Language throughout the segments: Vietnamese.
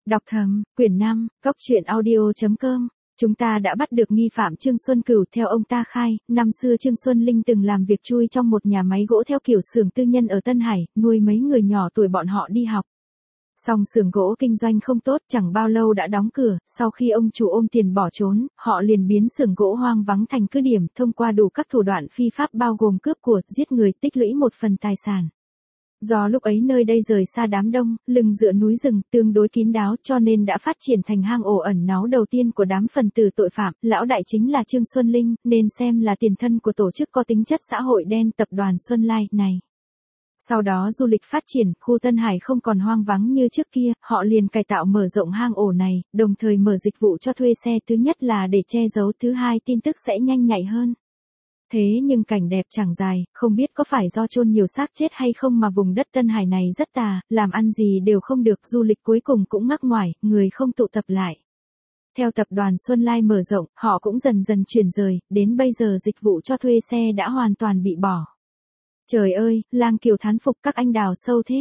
Đọc thầm, quyển 5, Cốc truyện audio.com. Chúng ta đã bắt được nghi phạm Trương Xuân Cửu. Theo ông ta khai, năm xưa Trương Xuân Linh từng làm việc chui trong một nhà máy gỗ theo kiểu xưởng tư nhân ở Tân Hải, nuôi mấy người nhỏ tuổi bọn họ đi học. Song xưởng gỗ kinh doanh không tốt, chẳng bao lâu đã đóng cửa. Sau khi ông chủ ôm tiền bỏ trốn, họ liền biến xưởng gỗ hoang vắng thành cứ điểm, thông qua đủ các thủ đoạn phi pháp bao gồm cướp của, giết người, tích lũy một phần tài sản. Do lúc ấy nơi đây rời xa đám đông, lưng dựa núi rừng, tương đối kín đáo, cho nên đã phát triển thành hang ổ ẩn náu đầu tiên của đám phần tử tội phạm. Lão đại chính là Trương Xuân Linh, nên xem là tiền thân của tổ chức có tính chất xã hội đen tập đoàn Xuân Lai này. Sau đó du lịch phát triển, khu Tân Hải không còn hoang vắng như trước kia, họ liền cải tạo mở rộng hang ổ này, đồng thời mở dịch vụ cho thuê xe, thứ nhất là để che giấu, thứ hai tin tức sẽ nhanh nhạy hơn. Thế nhưng cảnh đẹp chẳng dài, không biết có phải do chôn nhiều xác chết hay không mà vùng đất Tân Hải này rất tà, làm ăn gì đều không được, du lịch cuối cùng cũng ngắc ngoải, người không tụ tập lại. Theo tập đoàn Xuân Lai mở rộng, họ cũng dần dần chuyển rời, đến bây giờ dịch vụ cho thuê xe đã hoàn toàn bị bỏ. Trời ơi, Lang Kiều thán phục, các anh đào sâu thế.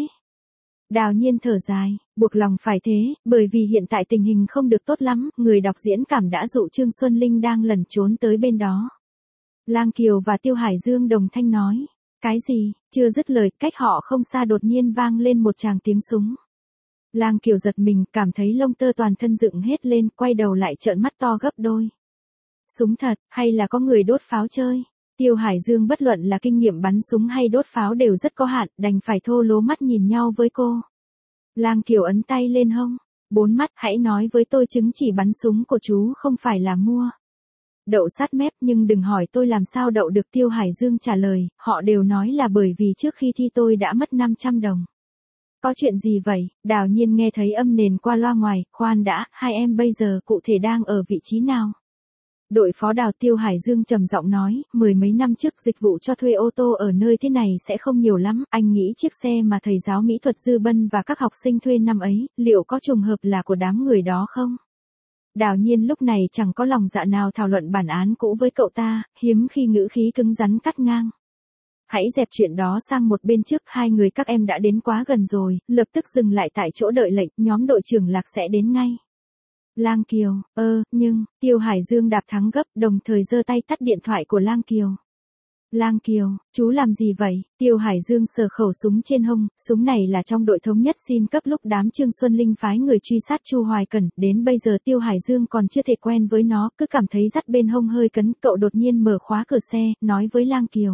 Đào Nhiên thở dài, buộc lòng phải thế, bởi vì hiện tại tình hình không được tốt lắm, người đọc diễn cảm đã dụ Trương Xuân Linh đang lẩn trốn tới bên đó. Lang Kiều và Tiêu Hải Dương đồng thanh nói, cái gì, chưa dứt lời, cách họ không xa đột nhiên vang lên một tràng tiếng súng. Lang Kiều giật mình, cảm thấy lông tơ toàn thân dựng hết lên, quay đầu lại trợn mắt to gấp đôi. Súng thật, hay là có người đốt pháo chơi? Tiêu Hải Dương bất luận là kinh nghiệm bắn súng hay đốt pháo đều rất có hạn, đành phải thô lố mắt nhìn nhau với cô. Lang Kiều ấn tay lên hông, bốn mắt, hãy nói với tôi chứng chỉ bắn súng của chú không phải là mua. Đậu sát mép, nhưng đừng hỏi tôi làm sao đậu được. Tiêu Hải Dương trả lời, họ đều nói là bởi vì trước khi thi tôi đã mất 500 đồng. Có chuyện gì vậy? Đào Nhiên nghe thấy âm nền qua loa ngoài, khoan đã, hai em bây giờ cụ thể đang ở vị trí nào? Đội phó Đào. Tiêu Hải Dương trầm giọng nói, mười mấy năm trước dịch vụ cho thuê ô tô ở nơi thế này sẽ không nhiều lắm, anh nghĩ chiếc xe mà thầy giáo mỹ thuật Dư Bân và các học sinh thuê năm ấy, liệu có trùng hợp là của đám người đó không? Đào Nhiên lúc này chẳng có lòng dạ nào thảo luận bản án cũ với cậu ta, hiếm khi ngữ khí cứng rắn cắt ngang. Hãy dẹp chuyện đó sang một bên trước, hai người các em đã đến quá gần rồi, lập tức dừng lại tại chỗ đợi lệnh, nhóm đội trưởng Lạc sẽ đến ngay. Lang Kiều, nhưng, Tiêu Hải Dương đạp thắng gấp, đồng thời giơ tay tắt điện thoại của Lang Kiều. Lang Kiều, chú làm gì vậy? Tiêu Hải Dương sờ khẩu súng trên hông, súng này là trong đội thống nhất xin cấp lúc đám Trương Xuân Linh phái người truy sát Chu Hoài Cẩn, đến bây giờ Tiêu Hải Dương còn chưa thể quen với nó, cứ cảm thấy dắt bên hông hơi cấn, cậu đột nhiên mở khóa cửa xe, nói với Lang Kiều.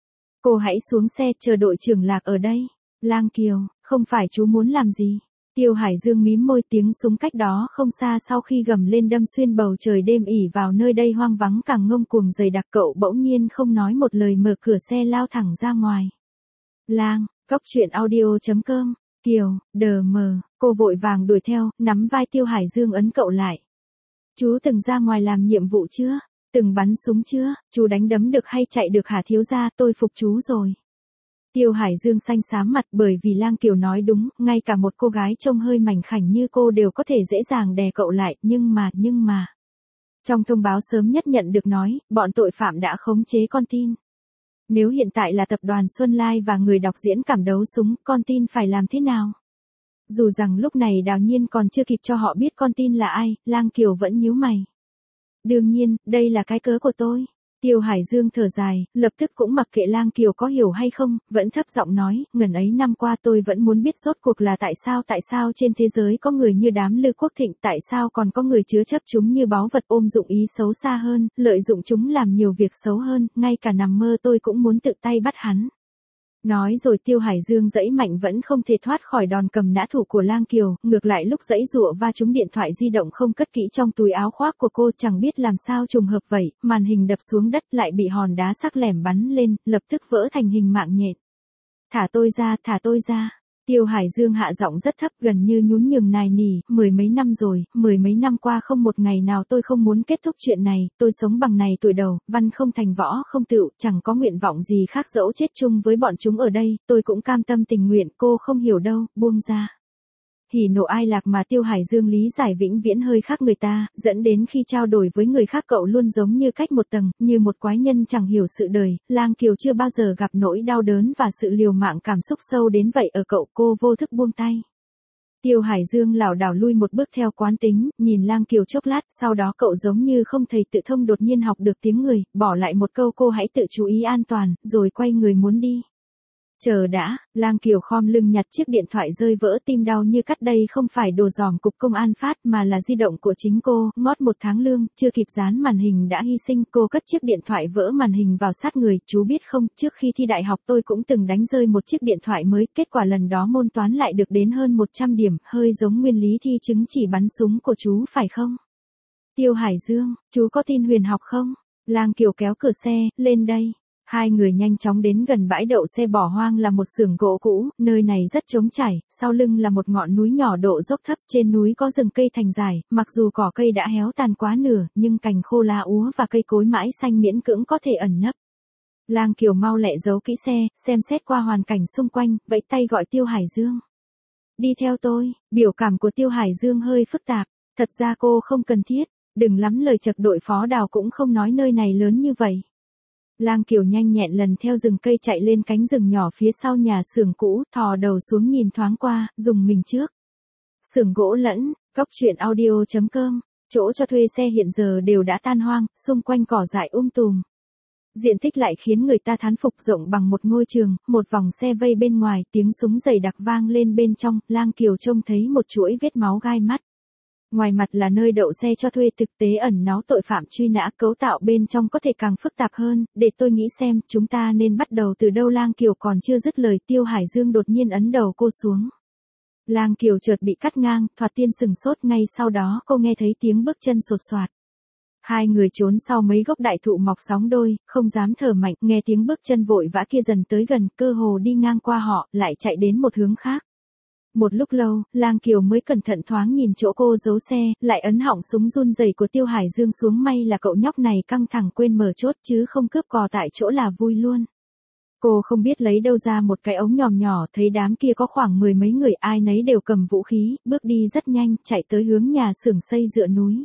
Cô hãy xuống xe, chờ đội trưởng Lạc ở đây. Lang Kiều, không phải chú muốn làm gì? Tiêu Hải Dương mím môi, tiếng súng cách đó không xa sau khi gầm lên đâm xuyên bầu trời đêm ỉ vào nơi đây hoang vắng càng ngông cuồng dày đặc, cậu bỗng nhiên không nói một lời mở cửa xe lao thẳng ra ngoài. Lang, Cốc truyện audio.com, Kiều, đờ mờ, cô vội vàng đuổi theo, nắm vai Tiêu Hải Dương ấn cậu lại. Chú từng ra ngoài làm nhiệm vụ chưa? Từng bắn súng chưa? Chú đánh đấm được hay chạy được hả thiếu gia? Tôi phục chú rồi. Tiêu Hải Dương xanh xám mặt, bởi vì Lang Kiều nói đúng, ngay cả một cô gái trông hơi mảnh khảnh như cô đều có thể dễ dàng đè cậu lại, nhưng mà. Trong thông báo sớm nhất nhận được nói, bọn tội phạm đã khống chế con tin. Nếu hiện tại là tập đoàn Xuân Lai và người đọc diễn cảm đấu súng, con tin phải làm thế nào? Dù rằng lúc này Đào Nhiên còn chưa kịp cho họ biết con tin là ai, Lang Kiều vẫn nhíu mày. Đương nhiên, đây là cái cớ của tôi. Tiêu Hải Dương thở dài, lập tức cũng mặc kệ Lang Kiều có hiểu hay không, vẫn thấp giọng nói, ngần ấy năm qua tôi vẫn muốn biết rốt cuộc là tại sao trên thế giới có người như đám Lư Quốc Thịnh, tại sao còn có người chứa chấp chúng như báu vật, ôm dụng ý xấu xa hơn, lợi dụng chúng làm nhiều việc xấu hơn, ngay cả nằm mơ tôi cũng muốn tự tay bắt hắn. Nói rồi Tiêu Hải Dương giãy mạnh vẫn không thể thoát khỏi đòn cầm nã thủ của Lang Kiều, ngược lại lúc giãy giụa va trúng điện thoại di động không cất kỹ trong túi áo khoác của cô, chẳng biết làm sao trùng hợp vậy, màn hình đập xuống đất lại bị hòn đá sắc lẻm bắn lên, lập tức vỡ thành hình mạng nhện. Thả tôi ra. Tiêu Hải Dương hạ giọng rất thấp, gần như nhún nhường nài nỉ, mười mấy năm rồi, mười mấy năm qua không một ngày nào tôi không muốn kết thúc chuyện này, tôi sống bằng này tuổi đầu, văn không thành võ không tựu, chẳng có nguyện vọng gì khác dẫu chết chung với bọn chúng ở đây, tôi cũng cam tâm tình nguyện, cô không hiểu đâu, buông ra. Hỉ nộ ai lạc mà Tiêu Hải Dương lý giải vĩnh viễn hơi khác người ta, dẫn đến khi trao đổi với người khác cậu luôn giống như cách một tầng, như một quái nhân chẳng hiểu sự đời. Lang Kiều chưa bao giờ gặp nỗi đau đớn và sự liều mạng cảm xúc sâu đến vậy ở cậu, cô vô thức buông tay. Tiêu Hải Dương lảo đảo lui một bước theo quán tính, nhìn Lang Kiều chốc lát, sau đó cậu giống như không thầy tự thông đột nhiên học được tiếng người, bỏ lại một câu cô hãy tự chú ý an toàn, rồi quay người muốn đi. Chờ đã, Lang Kiều khom lưng nhặt chiếc điện thoại rơi vỡ, tim đau như cắt. Đây không phải đồ giòm cục công an phát mà là di động của chính cô, ngót 1 tháng lương, chưa kịp dán màn hình đã hy sinh. Cô cất chiếc điện thoại vỡ màn hình vào sát người, chú biết không, trước khi thi đại học tôi cũng từng đánh rơi một chiếc điện thoại mới, kết quả lần đó môn toán lại được đến hơn 100 điểm, hơi giống nguyên lý thi chứng chỉ bắn súng của chú phải không? Tiêu Hải Dương, chú có tin huyền học không? Lang Kiều kéo cửa xe, lên đây. Hai người nhanh chóng đến gần bãi đậu xe bỏ hoang là một xưởng gỗ cũ, nơi này rất trống trải, sau lưng là một ngọn núi nhỏ độ dốc thấp, trên núi có rừng cây thành dài, mặc dù cỏ cây đã héo tàn quá nửa, nhưng cành khô lá úa và cây cối mãi xanh miễn cưỡng có thể ẩn nấp. Lang Kiều mau lẹ giấu kỹ xe, xem xét qua hoàn cảnh xung quanh, vẫy tay gọi Tiêu Hải Dương. Đi theo tôi, biểu cảm của Tiêu Hải Dương hơi phức tạp, thật ra cô không cần thiết, đừng lắm lời, chật đội phó Đào cũng không nói nơi này lớn như vậy. Lang Kiều nhanh nhẹn lần theo rừng cây chạy lên cánh rừng nhỏ phía sau nhà xưởng cũ, thò đầu xuống nhìn thoáng qua, dùng mình trước. Xưởng gỗ lẫn, góc truyện audio.com, chỗ cho thuê xe hiện giờ đều đã tan hoang, xung quanh cỏ dại tùm. Diện tích lại khiến người ta thán phục, rộng bằng một ngôi trường, một vòng xe vây bên ngoài, tiếng súng dày đặc vang lên bên trong, Lang Kiều trông thấy một chuỗi vết máu gai mắt. Ngoài mặt là nơi đậu xe cho thuê, thực tế ẩn náu tội phạm truy nã, cấu tạo bên trong có thể càng phức tạp hơn, để tôi nghĩ xem, chúng ta nên bắt đầu từ đâu? Lang Kiều còn chưa dứt lời, Tiêu Hải Dương đột nhiên ấn đầu cô xuống. Lang Kiều chợt bị cắt ngang, thoạt tiên sừng sốt, ngay sau đó cô nghe thấy tiếng bước chân sột soạt. Hai người trốn sau mấy gốc đại thụ mọc sóng đôi, không dám thở mạnh, nghe tiếng bước chân vội vã kia dần tới gần, cơ hồ đi ngang qua họ, lại chạy đến một hướng khác. Một lúc lâu, Lang Kiều mới cẩn thận thoáng nhìn chỗ cô giấu xe, lại ấn họng súng run rẩy của Tiêu Hải Dương xuống, may là cậu nhóc này căng thẳng quên mở chốt chứ không cướp cò tại chỗ là vui luôn. Cô không biết lấy đâu ra một cái ống nhòm nhỏ, thấy đám kia có khoảng 10 mấy người, ai nấy đều cầm vũ khí, bước đi rất nhanh, chạy tới hướng nhà xưởng xây dựa núi.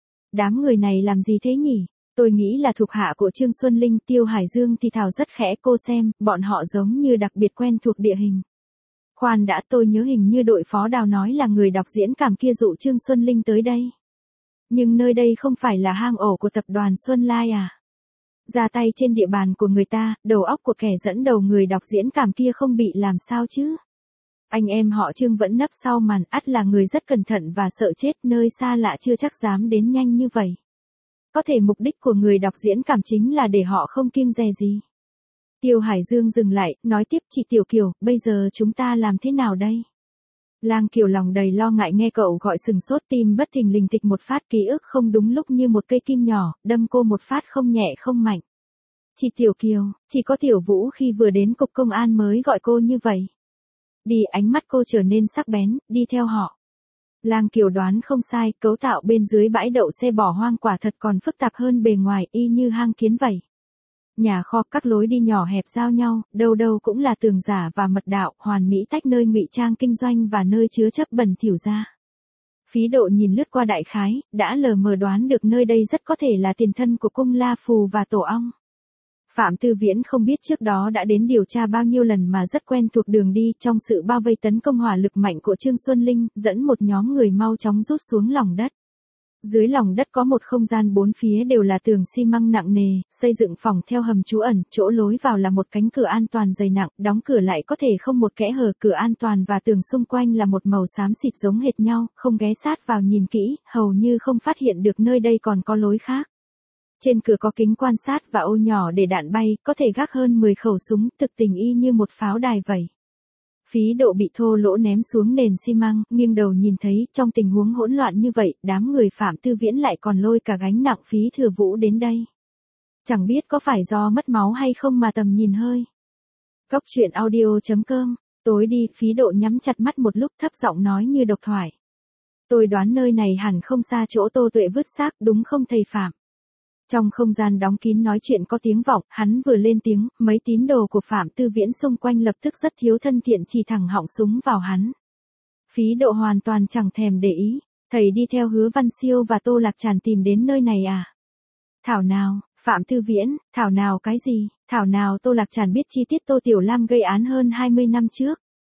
Đám người này làm gì thế nhỉ? Tôi nghĩ là thuộc hạ của Trương Xuân Linh. Tiêu Hải Dương thì thào rất khẽ, cô xem, bọn họ giống như đặc biệt quen thuộc địa hình. Khoan đã, tôi nhớ hình như đội phó Đào nói là người đọc diễn cảm kia dụ Trương Xuân Linh tới đây. Nhưng nơi đây không phải là hang ổ của tập đoàn Xuân Lai à? Ra tay trên địa bàn của người ta, đầu óc của kẻ dẫn đầu người đọc diễn cảm kia không bị làm sao chứ? Anh em họ Trương vẫn nấp sau màn, ắt là người rất cẩn thận và sợ chết, nơi xa lạ chưa chắc dám đến nhanh như vậy. Có thể mục đích của người đọc diễn cảm chính là để họ không kiêng dè gì. Tiêu Hải Dương dừng lại, nói tiếp, chị Tiểu Kiều, bây giờ chúng ta làm thế nào đây? Lang Kiều lòng đầy lo ngại nghe cậu gọi sừng sốt, tim bất thình lình thịch một phát, ký ức không đúng lúc như một cây kim nhỏ, đâm cô một phát không nhẹ không mạnh. Chị Tiểu Kiều, chỉ có Tiểu Vũ khi vừa đến cục công an mới gọi cô như vậy. Đi, ánh mắt cô trở nên sắc bén, đi theo họ. Lang Kiều đoán không sai, cấu tạo bên dưới bãi đậu xe bỏ hoang quả thật còn phức tạp hơn bề ngoài, y như hang kiến vậy. Nhà kho, các lối đi nhỏ hẹp giao nhau, đâu đâu cũng là tường giả và mật đạo, hoàn mỹ tách nơi ngụy trang kinh doanh và nơi chứa chấp bẩn thỉu ra. Phí Độ nhìn lướt qua đại khái, đã lờ mờ đoán được nơi đây rất có thể là tiền thân của cung La Phù và Tổ Ong. Phạm Tư Viễn không biết trước đó đã đến điều tra bao nhiêu lần mà rất quen thuộc đường đi, trong sự bao vây tấn công hỏa lực mạnh của Trương Xuân Linh, dẫn một nhóm người mau chóng rút xuống lòng đất. Dưới lòng đất có một không gian, bốn phía đều là tường xi măng nặng nề, xây dựng phòng theo hầm trú ẩn, chỗ lối vào là một cánh cửa an toàn dày nặng, đóng cửa lại có thể không một kẽ hở, cửa an toàn và tường xung quanh là một màu xám xịt giống hệt nhau, không ghé sát vào nhìn kỹ, hầu như không phát hiện được nơi đây còn có lối khác. Trên cửa có kính quan sát và ô nhỏ để đạn bay, có thể gác hơn 10 khẩu súng, thực tình y như một pháo đài vậy. Phí Độ bị thô lỗ ném xuống nền xi măng, nghiêng đầu nhìn thấy, trong tình huống hỗn loạn như vậy, đám người Phạm Tư Viễn lại còn lôi cả gánh nặng Phí Thừa Vũ đến đây. Chẳng biết có phải do mất máu hay không mà tầm nhìn hơi. Góc truyện audio.com, tối đi, Phí Độ nhắm chặt mắt một lúc, thấp giọng nói như độc thoại. Tôi đoán nơi này hẳn không xa chỗ Tô Tuệ vứt xác, đúng không thầy Phạm? Trong không gian đóng kín nói chuyện có tiếng vọng, hắn vừa lên tiếng, mấy tín đồ của Phạm Tư Viễn xung quanh lập tức rất thiếu thân thiện chỉ thẳng họng súng vào hắn. Phí Độ hoàn toàn chẳng thèm để ý, thầy đi theo Hứa Văn Siêu và Tô Lạc Tràn tìm đến nơi này à? Thảo nào, Phạm Tư Viễn, thảo nào cái gì, thảo nào Tô Lạc Tràn biết chi tiết Tô Tiểu Lam gây án hơn 20 năm trước.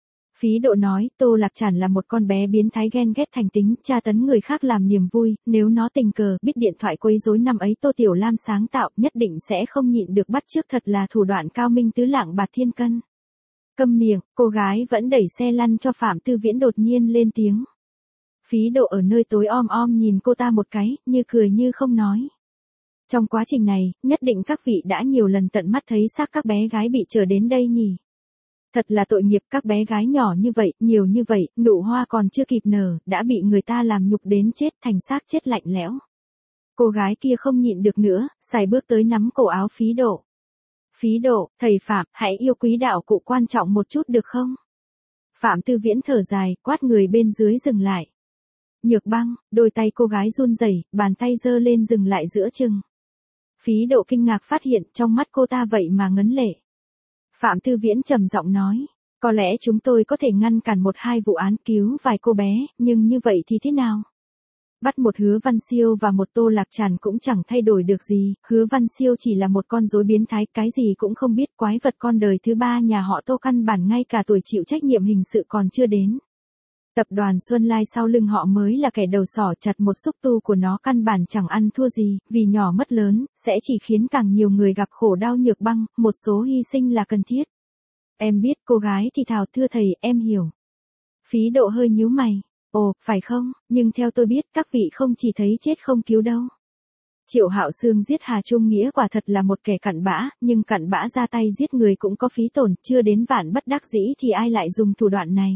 Phí Độ nói, Tô Lạc Tràn là một con bé biến thái ghen ghét thành tính, tra tấn người khác làm niềm vui, nếu nó tình cờ biết điện thoại quấy rối năm ấy Tô Tiểu Lam sáng tạo, nhất định sẽ không nhịn được bắt chước, thật là thủ đoạn cao minh tứ lạng bạt thiên cân. Câm miệng, cô gái vẫn đẩy xe lăn cho Phạm Tư Viễn đột nhiên lên tiếng. Phí Độ ở nơi tối om om nhìn cô ta một cái, như cười như không nói. Trong quá trình này, nhất định các vị đã nhiều lần tận mắt thấy xác các bé gái bị trở đến đây nhỉ. Thật là tội nghiệp, các bé gái nhỏ như vậy, nhiều như vậy, nụ hoa còn chưa kịp nở, đã bị người ta làm nhục đến chết, thành xác chết lạnh lẽo. Cô gái kia không nhịn được nữa, sải bước tới nắm cổ áo Phí Độ. Phí Độ, thầy Phạm, hãy yêu quý đạo cụ quan trọng một chút được không? Phạm Tư Viễn thở dài, quát người bên dưới dừng lại. Nhược Băng, đôi tay cô gái run rẩy, bàn tay giơ lên dừng lại giữa chừng. Phí Độ kinh ngạc phát hiện trong mắt cô ta vậy mà ngấn lệ. Phạm Tư Viễn trầm giọng nói, có lẽ chúng tôi có thể ngăn cản một hai vụ án cứu vài cô bé, nhưng như vậy thì thế nào? Bắt một Hứa Văn Siêu và một Tô Lạc Tràn cũng chẳng thay đổi được gì, Hứa Văn Siêu chỉ là một con rối biến thái, cái gì cũng không biết, quái vật con đời thứ ba nhà họ Tô căn bản ngay cả tuổi chịu trách nhiệm hình sự còn chưa đến. Tập đoàn Xuân Lai sau lưng họ mới là kẻ đầu sỏ, chặt một xúc tu của nó căn bản chẳng ăn thua gì, vì nhỏ mất lớn, sẽ chỉ khiến càng nhiều người gặp khổ đau. Nhược Băng, một số hy sinh là cần thiết. Em biết, cô gái thì thào, thưa thầy, em hiểu. Phí Độ hơi nhíu mày. Ồ, phải không, nhưng theo tôi biết các vị không chỉ thấy chết không cứu đâu. Triệu Hạo Sương giết Hà Trung Nghĩa quả thật là một kẻ cặn bã, nhưng cặn bã ra tay giết người cũng có phí tổn, chưa đến vạn bất đắc dĩ thì ai lại dùng thủ đoạn này.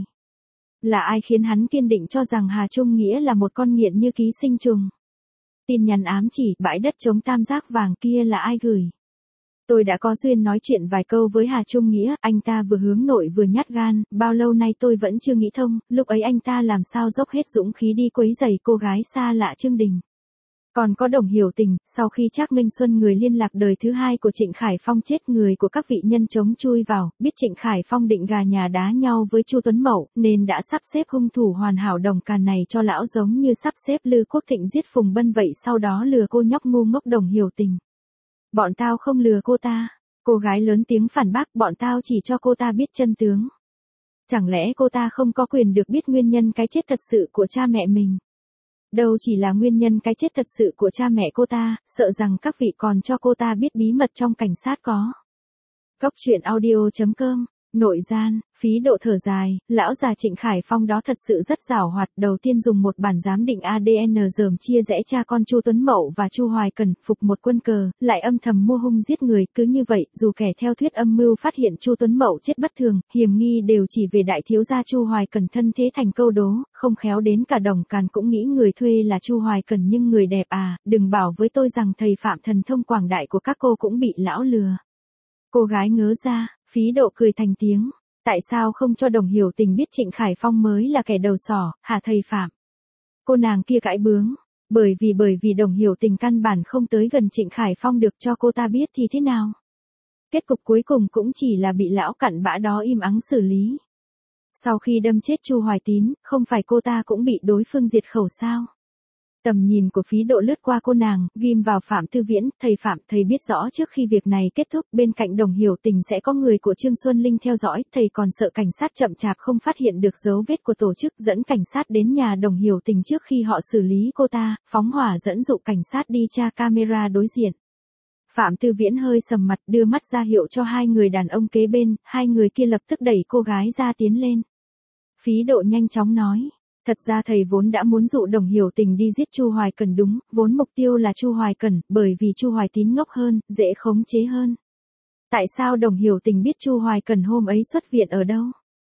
Là ai khiến hắn kiên định cho rằng Hà Trung Nghĩa là một con nghiện như ký sinh trùng? Tin nhắn ám chỉ bãi đất trống tam giác vàng kia là ai gửi? Tôi đã có duyên nói chuyện vài câu với Hà Trung Nghĩa, anh ta vừa hướng nội vừa nhát gan, bao lâu nay tôi vẫn chưa nghĩ thông, lúc ấy anh ta làm sao dốc hết dũng khí đi quấy rầy cô gái xa lạ Trương Đình. Còn có Đồng Hiểu Tình, sau khi Trác Minh Xuân người liên lạc đời thứ hai của Trịnh Khải Phong chết, người của các vị nhân chống chui vào, biết Trịnh Khải Phong định gà nhà đá nhau với Chu Tuấn Mậu, nên đã sắp xếp hung thủ hoàn hảo đồng càn này cho lão, giống như sắp xếp Lư Quốc Thịnh giết Phùng Bân vậy, sau đó lừa cô nhóc ngu ngốc Đồng Hiểu Tình. Bọn tao không lừa cô ta. Cô gái lớn tiếng phản bác, bọn tao chỉ cho cô ta biết chân tướng. Chẳng lẽ cô ta không có quyền được biết nguyên nhân cái chết thật sự của cha mẹ mình? Đâu chỉ là nguyên nhân cái chết thật sự của cha mẹ cô ta, sợ rằng các vị còn cho cô ta biết bí mật trong cảnh sát có. Góc truyện audio.com. Nội gian, Phí Độ thở dài, lão già Trịnh Khải Phong đó thật sự rất giảo hoạt, đầu tiên dùng một bản giám định ADN dởm chia rẽ cha con Chu Tuấn Mậu và Chu Hoài Cẩn, phục một quân cờ, lại âm thầm mua hung giết người, cứ như vậy, dù kẻ theo thuyết âm mưu phát hiện Chu Tuấn Mậu chết bất thường, hiểm nghi đều chỉ về đại thiếu gia Chu Hoài Cẩn, thân thế thành câu đố, không khéo đến cả Đồng Càn cũng nghĩ người thuê là Chu Hoài Cẩn, nhưng người đẹp à, đừng bảo với tôi rằng thầy Phạm thần thông quảng đại của các cô cũng bị lão lừa. Cô gái ngớ ra, Phí Độ cười thành tiếng. Tại sao không cho Đồng Hiểu Tình biết Trịnh Khải Phong mới là kẻ đầu sỏ, hả thầy Phạm? Cô nàng kia cãi bướng. Bởi vì Đồng Hiểu Tình căn bản không tới gần Trịnh Khải Phong được, cho cô ta biết thì thế nào? Kết cục cuối cùng cũng chỉ là bị lão cặn bã đó im ắng xử lý. Sau khi đâm chết Chu Hoài Tín, không phải cô ta cũng bị đối phương diệt khẩu sao? Tầm nhìn của Phí Độ lướt qua cô nàng, ghim vào Phạm Tư Viễn, thầy Phạm, thầy biết rõ trước khi việc này kết thúc, bên cạnh Đồng Hiểu Tình sẽ có người của Trương Xuân Linh theo dõi, thầy còn sợ cảnh sát chậm chạp không phát hiện được dấu vết của tổ chức, dẫn cảnh sát đến nhà Đồng Hiểu Tình trước khi họ xử lý cô ta, phóng hỏa dẫn dụ cảnh sát đi tra camera đối diện. Phạm Tư Viễn hơi sầm mặt, đưa mắt ra hiệu cho hai người đàn ông kế bên, hai người kia lập tức đẩy cô gái ra tiến lên. Phí Độ nhanh chóng nói. Thật ra thầy vốn đã muốn dụ Đồng Hiểu Tình đi giết Chu Hoài Cẩn đúng, vốn mục tiêu là Chu Hoài Cẩn, bởi vì Chu Hoài Tín ngốc hơn, dễ khống chế hơn. Tại sao Đồng Hiểu Tình biết Chu Hoài Cẩn hôm ấy xuất viện ở đâu?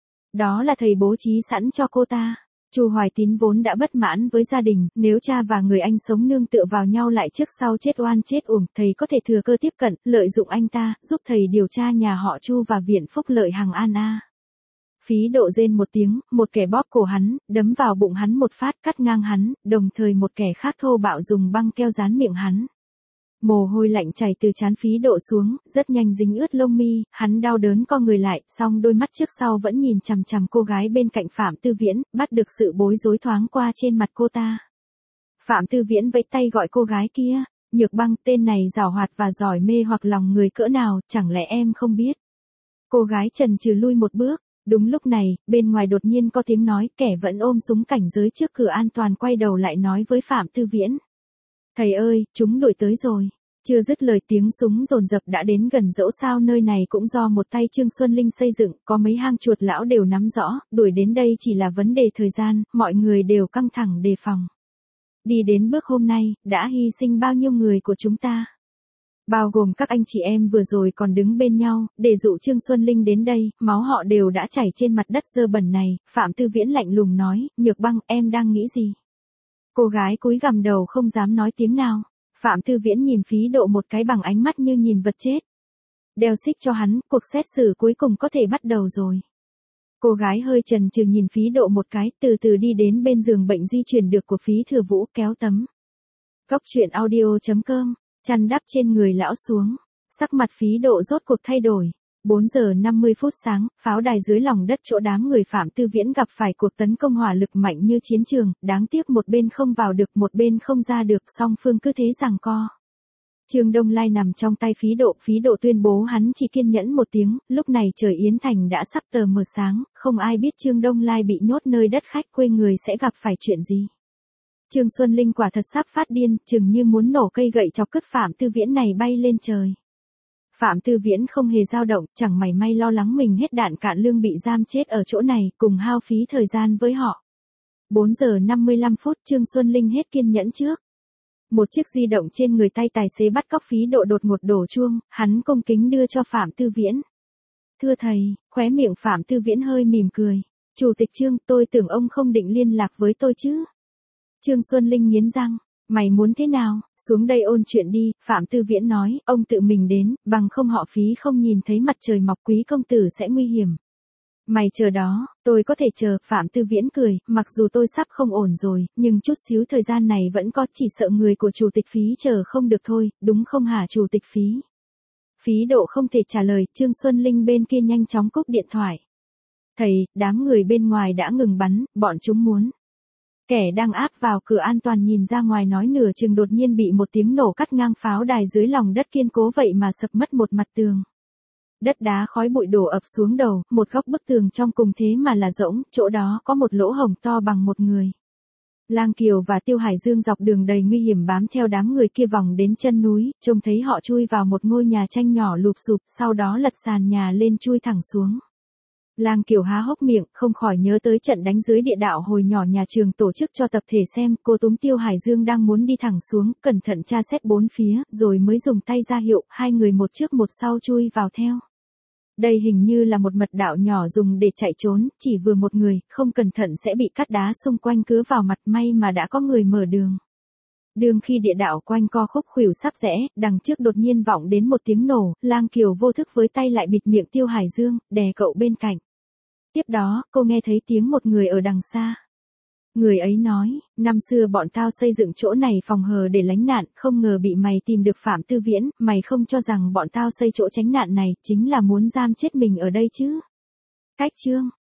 Đó là thầy bố trí sẵn cho cô ta. Chu Hoài Tín vốn đã bất mãn với gia đình, nếu cha và người anh sống nương tựa vào nhau lại trước sau chết oan chết uổng, thầy có thể thừa cơ tiếp cận, lợi dụng anh ta, giúp thầy điều tra nhà họ Chu và viện phúc lợi Hằng An A. Phí Độ rên một tiếng, một kẻ bóp cổ hắn, đấm vào bụng hắn một phát, cắt ngang hắn, đồng thời một kẻ khác thô bạo dùng băng keo dán miệng hắn. Mồ hôi lạnh chảy từ trán Phí Độ xuống, rất nhanh dính ướt lông mi, hắn đau đớn co người lại, song đôi mắt trước sau vẫn nhìn chằm chằm cô gái bên cạnh Phạm Tư Viễn, bắt được sự bối rối thoáng qua trên mặt cô ta. Phạm Tư Viễn vẫy tay gọi cô gái kia, Nhược Băng, tên này giàu hoạt và giỏi mê hoặc lòng người cỡ nào, chẳng lẽ em không biết? Cô gái chần chừ lui một bước. Đúng lúc này, bên ngoài đột nhiên có tiếng nói, kẻ vẫn ôm súng cảnh giới trước cửa an toàn quay đầu lại nói với Phạm Tư Viễn. Thầy ơi, chúng đuổi tới rồi. Chưa dứt lời tiếng súng dồn dập đã đến gần, dẫu sao nơi này cũng do một tay Trương Xuân Linh xây dựng, có mấy hang chuột lão đều nắm rõ, đuổi đến đây chỉ là vấn đề thời gian, mọi người đều căng thẳng đề phòng. Đi đến bước hôm nay, đã hy sinh bao nhiêu người của chúng ta. Bao gồm các anh chị em vừa rồi còn đứng bên nhau, để dụ Trương Xuân Linh đến đây, máu họ đều đã chảy trên mặt đất dơ bẩn này, Phạm Tư Viễn lạnh lùng nói, Nhược Băng, em đang nghĩ gì? Cô gái cúi gằm đầu không dám nói tiếng nào. Phạm Tư Viễn nhìn Phí Độ một cái bằng ánh mắt như nhìn vật chết. Đeo xích cho hắn, cuộc xét xử cuối cùng có thể bắt đầu rồi. Cô gái hơi chần chừ nhìn Phí Độ một cái, từ từ đi đến bên giường bệnh di chuyển được của Phí Thừa Vũ, kéo tấm Góc truyện audio.com, chăn đắp trên người lão xuống. Sắc mặt Phí Độ rốt cuộc thay đổi. 4 giờ 50 phút sáng, pháo đài dưới lòng đất chỗ đám người Phạm Tư Viễn gặp phải cuộc tấn công hỏa lực mạnh như chiến trường, đáng tiếc một bên không vào được, một bên không ra được, song phương cứ thế giằng co. Trương Đông Lai nằm trong tay Phí Độ tuyên bố hắn chỉ kiên nhẫn một tiếng, lúc này trời Yến Thành đã sắp tờ mờ sáng, không ai biết Trương Đông Lai bị nhốt nơi đất khách quê người sẽ gặp phải chuyện gì. Trương Xuân Linh quả thật sắp phát điên, chừng như muốn nổ cây gậy chọc cứt Phạm Tư Viễn này bay lên trời. Phạm Tư Viễn không hề dao động, chẳng mảy may lo lắng mình hết đạn cạn lương bị giam chết ở chỗ này, cùng hao phí thời gian với họ. 4 giờ 55 phút Trương Xuân Linh hết kiên nhẫn trước. Một chiếc di động trên người tay tài xế bắt cóc Phí Độ đột ngột đổ chuông, hắn cung kính đưa cho Phạm Tư Viễn. Thưa thầy, khóe miệng Phạm Tư Viễn hơi mỉm cười. Chủ tịch Trương, tôi tưởng ông không định liên lạc với tôi chứ. Trương Xuân Linh nghiến răng. Mày muốn thế nào, xuống đây ôn chuyện đi, Phạm Tư Viễn nói, ông tự mình đến, bằng không họ Phí không nhìn thấy mặt trời mọc, quý công tử sẽ nguy hiểm. Mày chờ đó, tôi có thể chờ, Phạm Tư Viễn cười, mặc dù tôi sắp không ổn rồi, nhưng chút xíu thời gian này vẫn có, chỉ sợ người của chủ tịch Phí chờ không được thôi, đúng không hả chủ tịch Phí? Phí Độ không thể trả lời, Trương Xuân Linh bên kia nhanh chóng cúp điện thoại. Thầy, đám người bên ngoài đã ngừng bắn, bọn chúng muốn. Kẻ đang áp vào cửa an toàn nhìn ra ngoài nói nửa chừng đột nhiên bị một tiếng nổ cắt ngang pháo đài dưới lòng đất kiên cố vậy mà sập mất một mặt tường. Đất đá khói bụi đổ ập xuống đầu, một góc bức tường trong cùng thế mà là rỗng, chỗ đó có một lỗ hổng to bằng một người. Lang Kiều và Tiêu Hải Dương dọc đường đầy nguy hiểm bám theo đám người kia vòng đến chân núi, trông thấy họ chui vào một ngôi nhà tranh nhỏ lụp xụp, sau đó lật sàn nhà lên chui thẳng xuống. Lang Kiều há hốc miệng, không khỏi nhớ tới trận đánh dưới địa đạo hồi nhỏ nhà trường tổ chức cho tập thể xem, cô túm Tiêu Hải Dương đang muốn đi thẳng xuống, cẩn thận tra xét bốn phía, rồi mới dùng tay ra hiệu, hai người một trước một sau chui vào theo. Đây hình như là một mật đạo nhỏ dùng để chạy trốn, chỉ vừa một người, không cẩn thận sẽ bị cát đá xung quanh cứa vào mặt, may mà đã có người mở đường. Đường khi địa đạo quanh co khúc khuỷu sắp rẽ, đằng trước đột nhiên vọng đến một tiếng nổ, Lang Kiều vô thức với tay lại bịt miệng Tiêu Hải Dương, đè cậu bên cạnh. Tiếp đó, cô nghe thấy tiếng một người ở đằng xa. Người ấy nói, năm xưa bọn tao xây dựng chỗ này phòng hờ để lánh nạn, không ngờ bị mày tìm được Phạm Tư Viễn, mày không cho rằng bọn tao xây chỗ tránh nạn này chính là muốn giam chết mình ở đây chứ. Cách Trương,